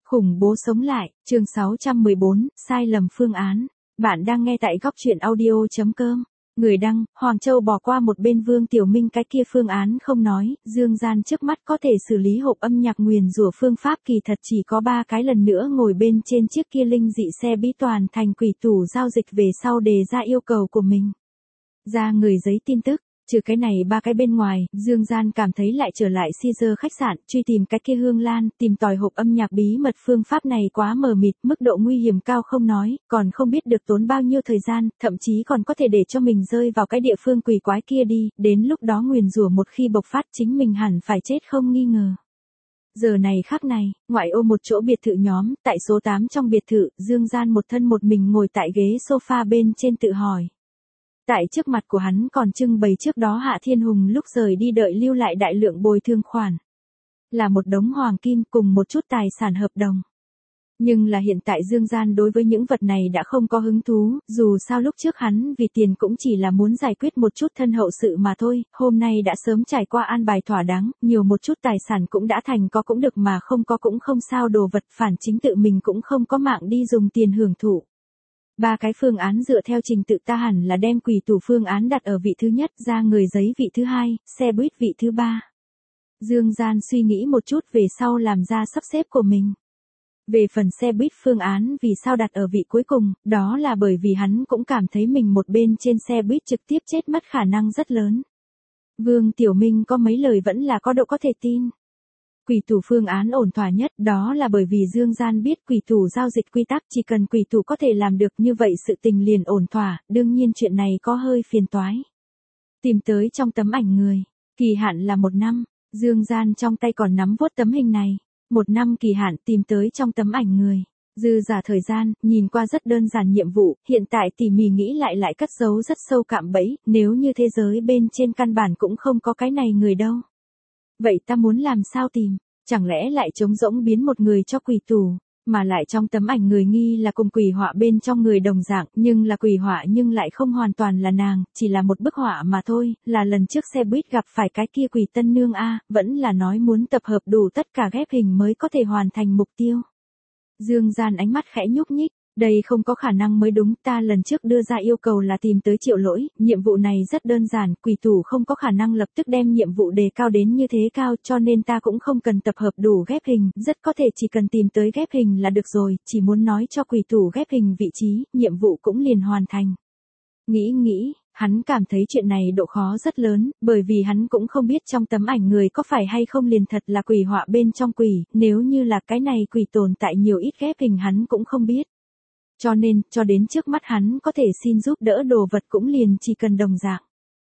Khủng bố sống lại, chương 614, sai lầm phương án. Bạn đang nghe tại góc chuyện audio.com. Người đăng, Hoàng Châu bỏ qua một bên Vương Tiểu Minh cái kia phương án không nói, dương gian trước mắt có thể xử lý hộp âm nhạc nguyền rủa phương pháp kỳ thật chỉ có 3 cái lần nữa ngồi bên trên chiếc kia linh dị xe bí toàn thành quỷ tủ giao dịch về sau đề ra yêu cầu của mình. Ra người giấy tin tức. Trừ cái này 3 cái bên ngoài, Dương Gian cảm thấy lại trở lại Caesar khách sạn, truy tìm cái kia Hương Lan, tìm tòi hộp âm nhạc bí mật phương pháp này quá mờ mịt, mức độ nguy hiểm cao không nói, còn không biết được tốn bao nhiêu thời gian, thậm chí còn có thể để cho mình rơi vào cái địa phương quỷ quái kia đi, đến lúc đó nguyền rủa một khi bộc phát chính mình hẳn phải chết không nghi ngờ. Giờ này khắc này, ngoại ô một chỗ biệt thự nhóm, tại số 8 trong biệt thự, Dương Gian một thân một mình ngồi tại ghế sofa bên trên tự hỏi. Tại trước mặt của hắn còn trưng bày trước đó Hạ Thiên Hùng lúc rời đi đợi lưu lại đại lượng bồi thường khoản. Là một đống hoàng kim cùng một chút tài sản hợp đồng. Nhưng là hiện tại Dương Gian đối với những vật này đã không có hứng thú, dù sao lúc trước hắn vì tiền cũng chỉ là muốn giải quyết một chút thân hậu sự mà thôi, hôm nay đã sớm trải qua an bài thỏa đáng, nhiều một chút tài sản cũng đã thành có cũng được mà không có cũng không sao, đồ vật phản chính tự mình cũng không có mạng đi dùng tiền hưởng thụ. 3 cái phương án dựa theo trình tự ta hẳn là đem quỷ tủ phương án đặt ở vị thứ nhất, ra người giấy vị thứ hai, xe buýt vị thứ 3. Dương Gian suy nghĩ một chút về sau làm ra sắp xếp của mình. Về phần xe buýt phương án vì sao đặt ở vị cuối cùng, đó là bởi vì hắn cũng cảm thấy mình một bên trên xe buýt trực tiếp chết mất khả năng rất lớn. Vương Tiểu Minh có mấy lời vẫn là có độ có thể tin. Quỷ tủ phương án ổn thỏa nhất, đó là bởi vì Dương Gian biết quỷ tủ giao dịch quy tắc, chỉ cần quỷ tủ có thể làm được như vậy sự tình liền ổn thỏa, đương nhiên chuyện này có hơi phiền toái. Tìm tới trong tấm ảnh người, kỳ hạn là 1 năm, Dương Gian trong tay còn nắm vuốt tấm hình này, 1 năm kỳ hạn tìm tới trong tấm ảnh người. Dư giả thời gian, nhìn qua rất đơn giản nhiệm vụ, hiện tại tỉ mỉ nghĩ lại cất giấu rất sâu cạm bẫy, nếu như thế giới bên trên căn bản cũng không có cái này người đâu. Vậy ta muốn làm sao tìm? Chẳng lẽ lại trống rỗng biến một người cho quỷ tủ, mà lại trong tấm ảnh người nghi là cùng quỷ họa bên trong người đồng dạng, nhưng là quỷ họa nhưng lại không hoàn toàn là nàng, chỉ là một bức họa mà thôi, là lần trước xe buýt gặp phải cái kia quỷ tân nương a, vẫn là nói muốn tập hợp đủ tất cả ghép hình mới có thể hoàn thành mục tiêu. Dương Gian ánh mắt khẽ nhúc nhích. Đây không có khả năng mới đúng, ta lần trước đưa ra yêu cầu là tìm tới Triệu Lỗi, nhiệm vụ này rất đơn giản, quỷ tủ không có khả năng lập tức đem nhiệm vụ đề cao đến như thế cao, cho nên ta cũng không cần tập hợp đủ ghép hình, rất có thể chỉ cần tìm tới ghép hình là được rồi, chỉ muốn nói cho quỷ tủ ghép hình vị trí, nhiệm vụ cũng liền hoàn thành. Nghĩ, hắn cảm thấy chuyện này độ khó rất lớn, bởi vì hắn cũng không biết trong tấm ảnh người có phải hay không liền thật là quỷ họa bên trong quỷ, nếu như là cái này quỷ tồn tại nhiều ít ghép hình hắn cũng không biết. Cho nên, cho đến trước mắt hắn có thể xin giúp đỡ đồ vật cũng liền chỉ cần đồng dạng.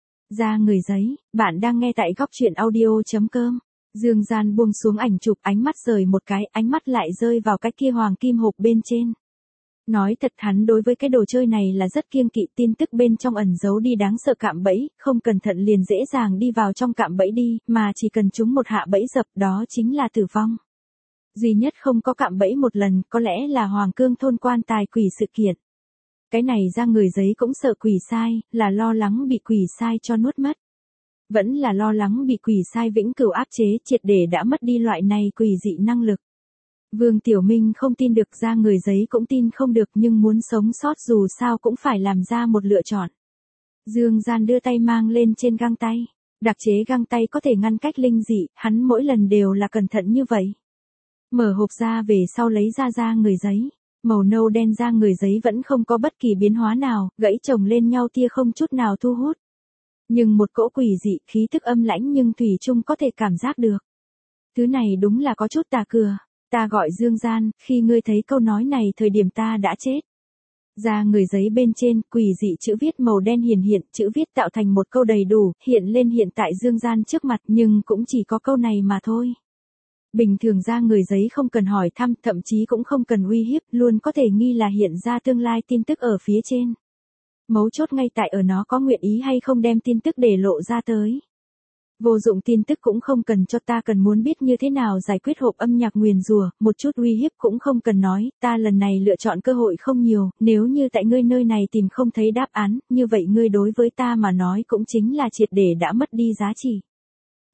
Ra người giấy, bạn đang nghe tại góc chuyện audio.com. Dương Gian buông xuống ảnh chụp, ánh mắt rời một cái, ánh mắt lại rơi vào cái kia hoàng kim hộp bên trên. Nói thật hắn đối với cái đồ chơi này là rất kiêng kỵ, tin tức bên trong ẩn giấu đi đáng sợ cạm bẫy, không cẩn thận liền dễ dàng đi vào trong cạm bẫy đi, mà chỉ cần trúng một hạ bẫy dập đó chính là tử vong. Duy nhất không có cạm bẫy một lần, có lẽ là Hoàng Cương thôn quan tài quỷ sự kiện. Cái này ra người giấy cũng sợ quỷ sai, là lo lắng bị quỷ sai cho nuốt mất. Vẫn là lo lắng bị quỷ sai vĩnh cửu áp chế triệt để đã mất đi loại này quỷ dị năng lực. Vương Tiểu Minh không tin được, ra người giấy cũng tin không được, nhưng muốn sống sót dù sao cũng phải làm ra một lựa chọn. Dương Gian đưa tay mang lên trên găng tay. Đặc chế găng tay có thể ngăn cách linh dị, hắn mỗi lần đều là cẩn thận như vậy. Mở hộp ra về sau lấy ra người giấy. Màu nâu đen ra người giấy vẫn không có bất kỳ biến hóa nào, gãy chồng lên nhau tia không chút nào thu hút. Nhưng một cỗ quỷ dị, khí tức âm lãnh nhưng thủy chung có thể cảm giác được. Thứ này đúng là có chút tà cửa. Ta gọi Dương Gian, khi ngươi thấy câu nói này thời điểm ta đã chết. Ra người giấy bên trên, quỷ dị chữ viết màu đen hiện, chữ viết tạo thành một câu đầy đủ, hiện lên hiện tại Dương Gian trước mặt, nhưng cũng chỉ có câu này mà thôi. Bình thường ra người giấy không cần hỏi thăm, thậm chí cũng không cần uy hiếp, luôn có thể nghi là hiện ra tương lai tin tức ở phía trên. Mấu chốt ngay tại ở nó có nguyện ý hay không đem tin tức để lộ ra tới. Vô dụng tin tức cũng không cần cho, ta cần muốn biết như thế nào giải quyết hộp âm nhạc nguyền rủa, một chút uy hiếp cũng không cần nói, ta lần này lựa chọn cơ hội không nhiều, nếu như tại ngươi nơi này tìm không thấy đáp án, như vậy ngươi đối với ta mà nói cũng chính là triệt để đã mất đi giá trị.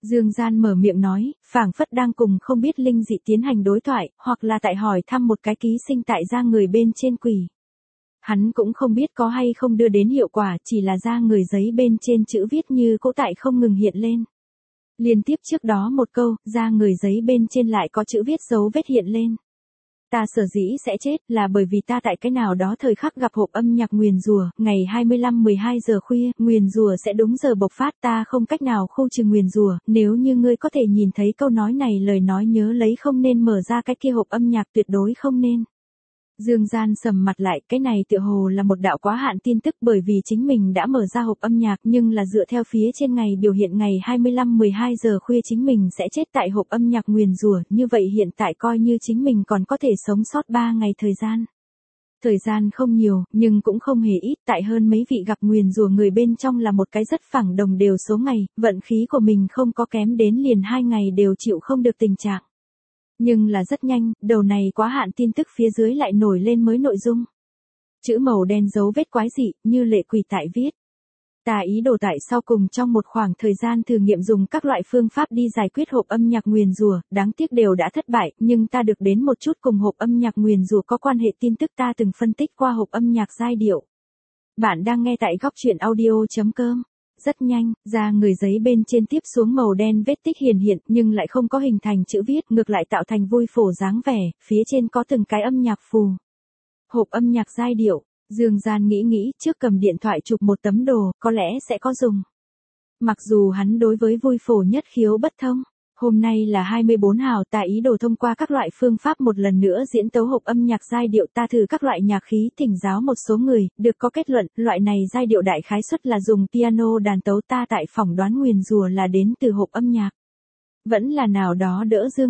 Dương Gian mở miệng nói, phảng phất đang cùng không biết linh dị tiến hành đối thoại, hoặc là tại hỏi thăm một cái ký sinh tại da người bên trên quỷ. Hắn cũng không biết có hay không đưa đến hiệu quả, chỉ là da người giấy bên trên chữ viết như cỗ tại không ngừng hiện lên. Liên tiếp trước đó một câu, da người giấy bên trên lại có chữ viết dấu vết hiện lên. Ta sở dĩ sẽ chết là bởi vì ta tại cái nào đó thời khắc gặp hộp âm nhạc nguyền rủa, ngày 25-12 giờ khuya, nguyền rủa sẽ đúng giờ bộc phát, ta không cách nào khu trừ nguyền rủa, nếu như ngươi có thể nhìn thấy câu nói này lời nói nhớ lấy không nên mở ra cái kia hộp âm nhạc, tuyệt đối không nên. Dương Gian sầm mặt lại, cái này tựa hồ là một đạo quá hạn tin tức, bởi vì chính mình đã mở ra hộp âm nhạc nhưng là dựa theo phía trên ngày biểu hiện ngày 25-12 giờ khuya chính mình sẽ chết tại hộp âm nhạc nguyền rủa, như vậy hiện tại coi như chính mình còn có thể sống sót 3 ngày thời gian. Thời gian không nhiều, nhưng cũng không hề ít, tại hơn mấy vị gặp nguyền rủa người bên trong là một cái rất phẳng đồng đều số ngày, vận khí của mình không có kém đến liền 2 ngày đều chịu không được tình trạng. Nhưng là rất nhanh, đầu này quá hạn tin tức phía dưới lại nổi lên mới nội dung. Chữ màu đen dấu vết quái dị, như lệ quỷ tại viết. Ta ý đồ tại sau cùng trong một khoảng thời gian thử nghiệm dùng các loại phương pháp đi giải quyết hộp âm nhạc nguyền rủa, đáng tiếc đều đã thất bại, nhưng ta được đến một chút cùng hộp âm nhạc nguyền rủa có quan hệ tin tức ta từng phân tích qua hộp âm nhạc giai điệu. Bạn đang nghe tại góc truyện audio.com. Rất nhanh, da người giấy bên trên tiếp xuống màu đen vết tích hiện nhưng lại không có hình thành chữ viết, ngược lại tạo thành vui phổ dáng vẻ, phía trên có từng cái âm nhạc phù. Hộp âm nhạc giai điệu, Dương Gian nghĩ trước cầm điện thoại chụp một tấm đồ, có lẽ sẽ có dùng. Mặc dù hắn đối với vui phổ nhất khiếu bất thông. Hôm nay là 24 hào, ta ý đồ thông qua các loại phương pháp một lần nữa diễn tấu hộp âm nhạc giai điệu, ta thử các loại nhạc khí thỉnh giáo một số người, được có kết luận, loại này giai điệu đại khái suất là dùng piano đàn tấu, ta tại phỏng đoán nguyền rủa là đến từ hộp âm nhạc. Vẫn là nào đó đỡ Dương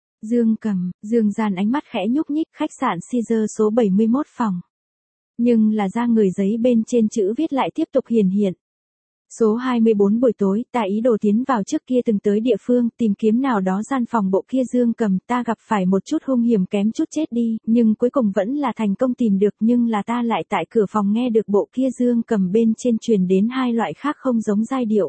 Cầm, Dương Gian ánh mắt khẽ nhúc nhích, khách sạn Caesar số 71 phòng. Nhưng là da người giấy bên trên chữ viết lại tiếp tục hiện. Số 24 buổi tối, ta ý đồ tiến vào trước kia từng tới địa phương, tìm kiếm nào đó gian phòng bộ kia Dương Cầm, ta gặp phải một chút hung hiểm kém chút chết đi, nhưng cuối cùng vẫn là thành công tìm được, nhưng là ta lại tại cửa phòng nghe được bộ kia Dương Cầm bên trên truyền đến hai loại khác không giống giai điệu.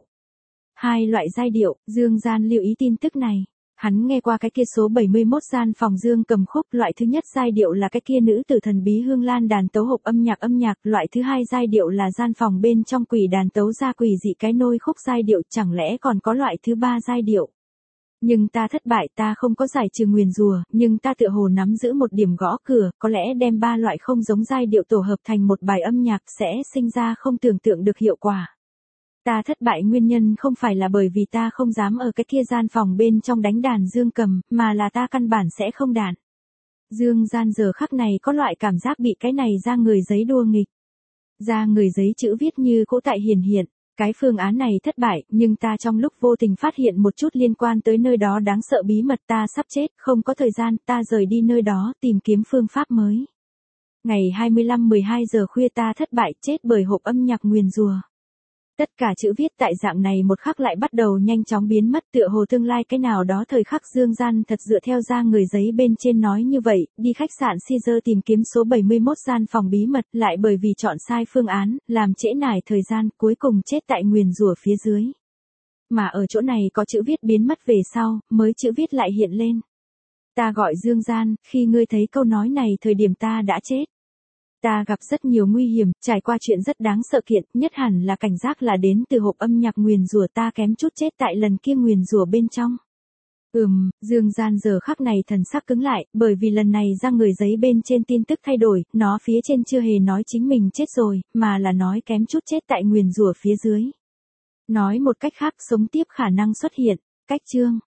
Hai loại giai điệu, Dương Gian lưu ý tin tức này. Hắn nghe qua cái kia số 71 gian phòng Dương Cầm khúc, loại thứ nhất giai điệu là cái kia nữ tử thần bí Hương Lan đàn tấu hộp âm nhạc, loại thứ hai giai điệu là gian phòng bên trong quỷ đàn tấu ra quỷ dị cái nôi khúc giai điệu, chẳng lẽ còn có loại thứ ba giai điệu. Nhưng ta thất bại, ta không có giải trừ nguyền rủa, nhưng ta tựa hồ nắm giữ một điểm gõ cửa, có lẽ đem ba loại không giống giai điệu tổ hợp thành một bài âm nhạc sẽ sinh ra không tưởng tượng được hiệu quả. Ta thất bại nguyên nhân không phải là bởi vì ta không dám ở cái kia gian phòng bên trong đánh đàn Dương Cầm, mà là ta căn bản sẽ không đàn. Dương Gian giờ khắc này có loại cảm giác bị cái này da người giấy đua nghịch. Da người giấy chữ viết như cỗ tại hiện. Cái phương án này thất bại, nhưng ta trong lúc vô tình phát hiện một chút liên quan tới nơi đó đáng sợ bí mật, ta sắp chết, không có thời gian, ta rời đi nơi đó tìm kiếm phương pháp mới. Ngày 25-12 giờ khuya ta thất bại, chết bởi hộp âm nhạc nguyền rủa. Tất cả chữ viết tại dạng này một khắc lại bắt đầu nhanh chóng biến mất, tựa hồ tương lai cái nào đó thời khắc Dương Gian thật dựa theo da người giấy bên trên nói như vậy, đi khách sạn Caesar tìm kiếm số 71 gian phòng bí mật, lại bởi vì chọn sai phương án, làm trễ nải thời gian, cuối cùng chết tại nguyền rủa phía dưới. Mà ở chỗ này có chữ viết biến mất về sau, mới chữ viết lại hiện lên. Ta gọi Dương Gian, khi ngươi thấy câu nói này thời điểm ta đã chết. Ta gặp rất nhiều nguy hiểm, trải qua chuyện rất đáng sợ kiện, nhất hẳn là cảnh giác là đến từ hộp âm nhạc nguyền rủa, ta kém chút chết tại lần kia nguyền rủa bên trong. Dương Gian giờ khắc này thần sắc cứng lại, bởi vì lần này da người giấy bên trên tin tức thay đổi, nó phía trên chưa hề nói chính mình chết rồi, mà là nói kém chút chết tại nguyền rủa phía dưới. Nói một cách khác, sống tiếp khả năng xuất hiện. Cách chương